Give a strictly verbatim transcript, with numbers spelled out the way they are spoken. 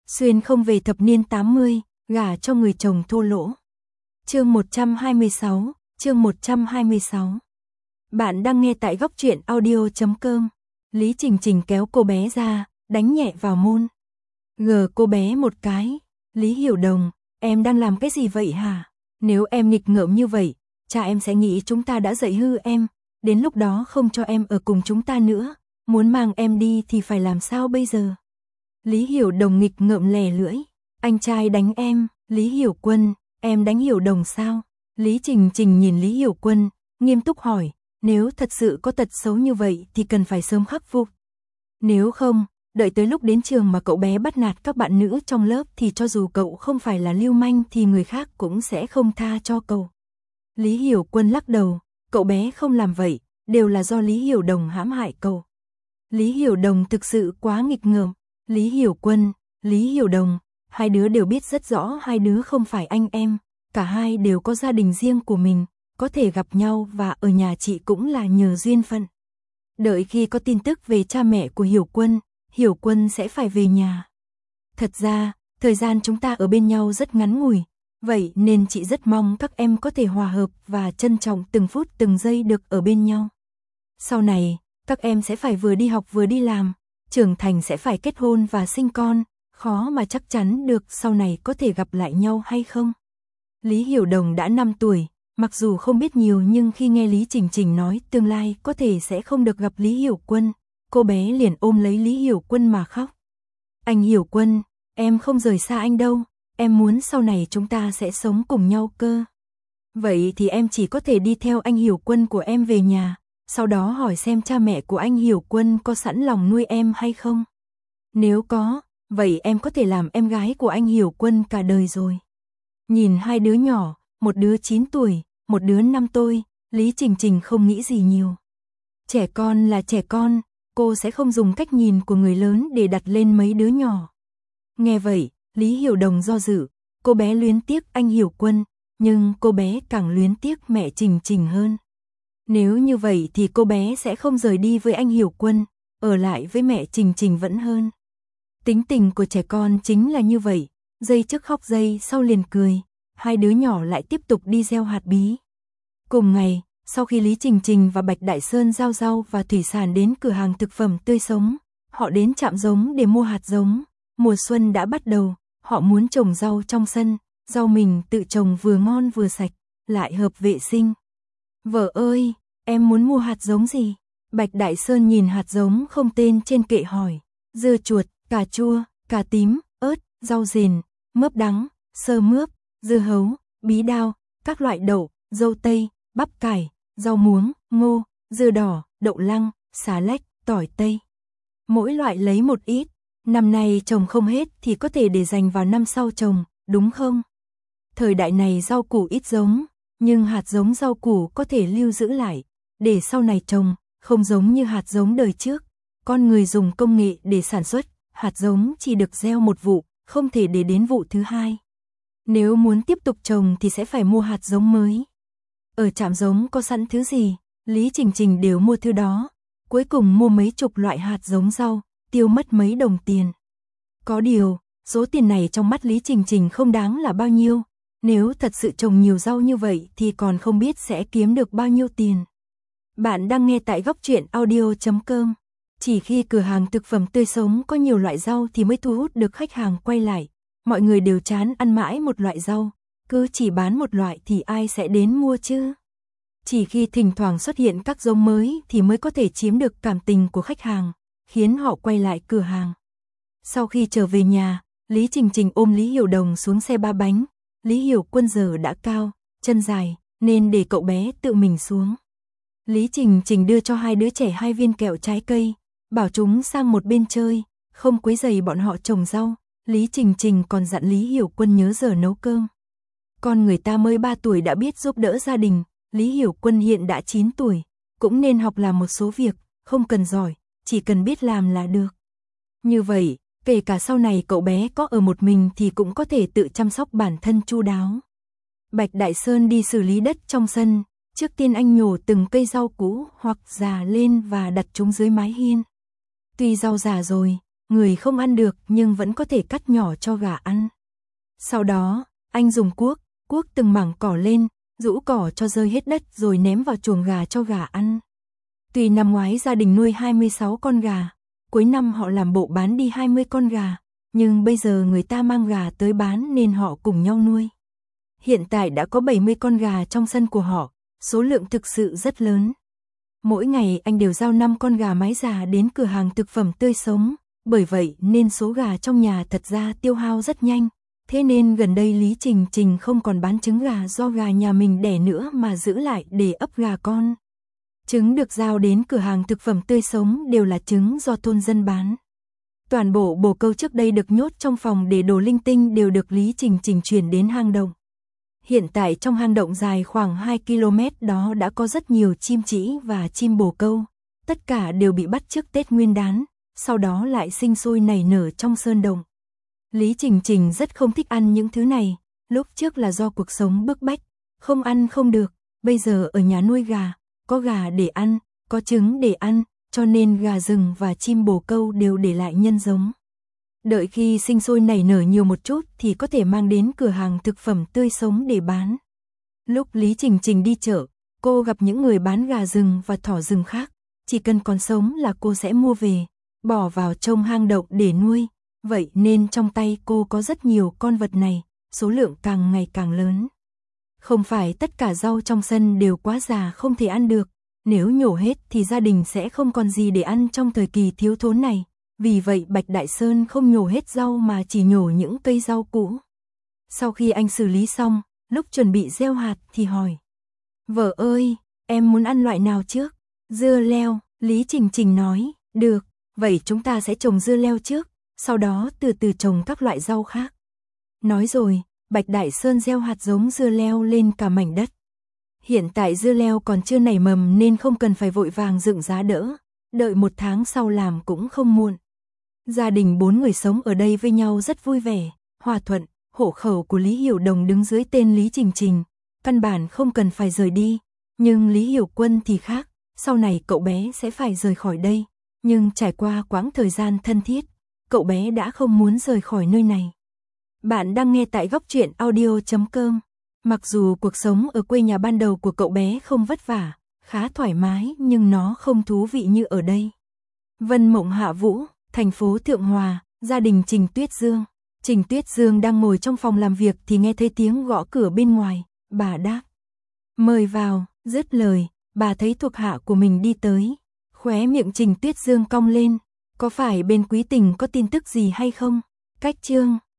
Xuyên không về thập niên tám mươi, gả cho người chồng thô lỗ. Chương một trăm hai mươi sáu, chương một trăm hai mươi sáu. Bạn đang nghe tại góc truyện audio chấm com. Lý Trình Trình kéo cô bé ra, đánh nhẹ vào môn. Gờ cô bé một cái. Lý Hiểu Đồng, em đang làm cái gì vậy hả? Nếu em nghịch ngợm như vậy, cha em sẽ nghĩ chúng ta đã dạy hư em. Đến lúc đó không cho em ở cùng chúng ta nữa. Muốn mang em đi thì phải làm sao bây giờ? Lý Hiểu Đồng nghịch ngợm lè lưỡi. Anh trai đánh em. Lý Hiểu Quân, em đánh Hiểu Đồng sao? Lý Trình Trình nhìn Lý Hiểu Quân, nghiêm túc hỏi. Nếu thật sự có tật xấu như vậy thì cần phải sớm khắc phục. Nếu không, đợi tới lúc đến trường mà cậu bé bắt nạt các bạn nữ trong lớp thì cho dù cậu không phải là lưu manh thì người khác cũng sẽ không tha cho cậu. Lý Hiểu Quân lắc đầu, cậu bé không làm vậy, đều là do Lý Hiểu Đồng hãm hại cậu. Lý Hiểu Đồng thực sự quá nghịch ngợm. Lý Hiểu Quân, Lý Hiểu Đồng, hai đứa đều biết rất rõ hai đứa không phải anh em, cả hai đều có gia đình riêng của mình, có thể gặp nhau và ở nhà chị cũng là nhờ duyên phận. Đợi khi có tin tức về cha mẹ của Hiểu Quân, Hiểu Quân sẽ phải về nhà. Thật ra, thời gian chúng ta ở bên nhau rất ngắn ngủi, vậy nên chị rất mong các em có thể hòa hợp và trân trọng từng phút từng giây được ở bên nhau. Sau này, các em sẽ phải vừa đi học vừa đi làm, trưởng thành sẽ phải kết hôn và sinh con, khó mà chắc chắn được sau này có thể gặp lại nhau hay không. Lý Hiểu Đồng đã năm tuổi, mặc dù không biết nhiều nhưng khi nghe Lý Trình Trình nói tương lai có thể sẽ không được gặp Lý Hiểu Quân, cô bé liền ôm lấy Lý Hiểu Quân mà khóc. Anh Hiểu Quân, em không rời xa anh đâu, em muốn sau này chúng ta sẽ sống cùng nhau cơ. Vậy thì em chỉ có thể đi theo anh Hiểu Quân của em về nhà, sau đó hỏi xem cha mẹ của anh Hiểu Quân có sẵn lòng nuôi em hay không. Nếu có, vậy em có thể làm em gái của anh Hiểu Quân cả đời rồi. Nhìn hai đứa nhỏ, một đứa chín tuổi, một đứa năm tuổi, Lý Trình Trình không nghĩ gì nhiều. Trẻ con là trẻ con, cô sẽ không dùng cách nhìn của người lớn để đặt lên mấy đứa nhỏ. Nghe vậy, Lý Hiểu Đồng do dự, cô bé luyến tiếc anh Hiểu Quân, nhưng cô bé càng luyến tiếc mẹ Trình Trình hơn. Nếu như vậy thì cô bé sẽ không rời đi với anh Hiểu Quân, ở lại với mẹ Trình Trình vẫn hơn. Tính tình của trẻ con chính là như vậy, giây trước khóc giây sau liền cười, hai đứa nhỏ lại tiếp tục đi gieo hạt bí. Cùng ngày, sau khi Lý Trình Trình và Bạch Đại Sơn giao rau và thủy sản đến cửa hàng thực phẩm tươi sống, họ đến trạm giống để mua hạt giống. Mùa xuân đã bắt đầu, họ muốn trồng rau trong sân, rau mình tự trồng vừa ngon vừa sạch, lại hợp vệ sinh. Vợ ơi, em muốn mua hạt giống gì? Bạch Đại Sơn nhìn hạt giống không tên trên kệ hỏi. Dưa chuột, cà chua, cà tím, ớt, rau rền, mướp đắng, sơ mướp, dưa hấu, bí đao, các loại đậu, dâu tây, bắp cải, rau muống, ngô, dưa đỏ, đậu lăng, xà lách, tỏi tây. Mỗi loại lấy một ít, năm nay trồng không hết thì có thể để dành vào năm sau trồng, đúng không? Thời đại này rau củ ít giống, nhưng hạt giống rau củ có thể lưu giữ lại, để sau này trồng, không giống như hạt giống đời trước. Con người dùng công nghệ để sản xuất, hạt giống chỉ được gieo một vụ, không thể để đến vụ thứ hai. Nếu muốn tiếp tục trồng thì sẽ phải mua hạt giống mới. Ở trạm giống có sẵn thứ gì, Lý Trình Trình đều mua thứ đó. Cuối cùng mua mấy chục loại hạt giống rau, tiêu mất mấy đồng tiền. Có điều, số tiền này trong mắt Lý Trình Trình không đáng là bao nhiêu. Nếu thật sự trồng nhiều rau như vậy thì còn không biết sẽ kiếm được bao nhiêu tiền. Bạn đang nghe tại góc truyện audio chấm com. Chỉ khi cửa hàng thực phẩm tươi sống có nhiều loại rau thì mới thu hút được khách hàng quay lại. Mọi người đều chán ăn mãi một loại rau, cứ chỉ bán một loại thì ai sẽ đến mua chứ? Chỉ khi thỉnh thoảng xuất hiện các giống mới thì mới có thể chiếm được cảm tình của khách hàng, khiến họ quay lại cửa hàng. Sau khi trở về nhà, Lý Trình Trình ôm Lý Hiểu Đồng xuống xe ba bánh. Lý Hiểu Quân giờ đã cao, chân dài, nên để cậu bé tự mình xuống. Lý Trình Trình đưa cho hai đứa trẻ hai viên kẹo trái cây, bảo chúng sang một bên chơi, không quấy rầy bọn họ trồng rau. Lý Trình Trình còn dặn Lý Hiểu Quân nhớ giờ nấu cơm. Con người ta mới ba tuổi đã biết giúp đỡ gia đình, Lý Hiểu Quân hiện đã chín tuổi, cũng nên học làm một số việc, không cần giỏi, chỉ cần biết làm là được. Như vậy, kể cả sau này cậu bé có ở một mình thì cũng có thể tự chăm sóc bản thân chu đáo. Bạch Đại Sơn đi xử lý đất trong sân, trước tiên anh nhổ từng cây rau cũ hoặc già lên và đặt chúng dưới mái hiên. Tuy rau già rồi, người không ăn được nhưng vẫn có thể cắt nhỏ cho gà ăn. Sau đó, anh dùng cuốc, cuốc từng mảng cỏ lên, rũ cỏ cho rơi hết đất rồi ném vào chuồng gà cho gà ăn. Tuy năm ngoái gia đình nuôi hai mươi sáu con gà, cuối năm họ làm bộ bán đi hai mươi con gà, nhưng bây giờ người ta mang gà tới bán nên họ cùng nhau nuôi. Hiện tại đã có bảy mươi con gà trong sân của họ, số lượng thực sự rất lớn. Mỗi ngày anh đều giao năm con gà mái già đến cửa hàng thực phẩm tươi sống, bởi vậy nên số gà trong nhà thật ra tiêu hao rất nhanh. Thế nên gần đây Lý Trình Trình không còn bán trứng gà do gà nhà mình đẻ nữa mà giữ lại để ấp gà con. Trứng được giao đến cửa hàng thực phẩm tươi sống đều là trứng do thôn dân bán. Toàn bộ bồ câu trước đây được nhốt trong phòng để đồ linh tinh đều được Lý Trình Trình chuyển đến hang động. Hiện tại trong hang động dài khoảng hai ki lô mét đó đã có rất nhiều chim trĩ và chim bồ câu. Tất cả đều bị bắt trước Tết Nguyên đán, sau đó lại sinh sôi nảy nở trong sơn động. Lý Trình Trình rất không thích ăn những thứ này, lúc trước là do cuộc sống bức bách, không ăn không được, bây giờ ở nhà nuôi gà, có gà để ăn, có trứng để ăn, cho nên gà rừng và chim bồ câu đều để lại nhân giống. Đợi khi sinh sôi nảy nở nhiều một chút thì có thể mang đến cửa hàng thực phẩm tươi sống để bán. Lúc Lý Trình Trình đi chợ, cô gặp những người bán gà rừng và thỏ rừng khác, chỉ cần còn sống là cô sẽ mua về, bỏ vào trong hang động để nuôi. Vậy nên trong tay cô có rất nhiều con vật này, số lượng càng ngày càng lớn. Không phải tất cả rau trong sân đều quá già không thể ăn được, nếu nhổ hết thì gia đình sẽ không còn gì để ăn trong thời kỳ thiếu thốn này. Vì vậy Bạch Đại Sơn không nhổ hết rau mà chỉ nhổ những cây rau cũ. Sau khi anh xử lý xong, lúc chuẩn bị gieo hạt thì hỏi: "Vợ ơi, em muốn ăn loại nào trước?" "Dưa leo." Lý Trình Trình nói. "Được, vậy chúng ta sẽ trồng dưa leo trước, sau đó từ từ trồng các loại rau khác." Nói rồi, Bạch Đại Sơn gieo hạt giống dưa leo lên cả mảnh đất. Hiện tại dưa leo còn chưa nảy mầm nên không cần phải vội vàng dựng giá đỡ, đợi một tháng sau làm cũng không muộn. Gia đình bốn người sống ở đây với nhau rất vui vẻ, hòa thuận, hộ khẩu của Lý Hiểu Đồng đứng dưới tên Lý Trình Trình, căn bản không cần phải rời đi, nhưng Lý Hiểu Quân thì khác, sau này cậu bé sẽ phải rời khỏi đây, nhưng trải qua quãng thời gian thân thiết, cậu bé đã không muốn rời khỏi nơi này. Bạn đang nghe tại góc truyện audio chấm com. Mặc dù cuộc sống ở quê nhà ban đầu của cậu bé không vất vả, khá thoải mái nhưng nó không thú vị như ở đây. Vân Mộng Hạ Vũ, thành phố Thượng Hòa, gia đình Trình Tuyết Dương. Trình Tuyết Dương đang ngồi trong phòng làm việc thì nghe thấy tiếng gõ cửa bên ngoài, bà đáp: "Mời vào." Dứt lời, bà thấy thuộc hạ của mình đi tới. Khóe miệng Trình Tuyết Dương cong lên, "Có phải bên Quý Tình có tin tức gì hay không?" "Cách Trương."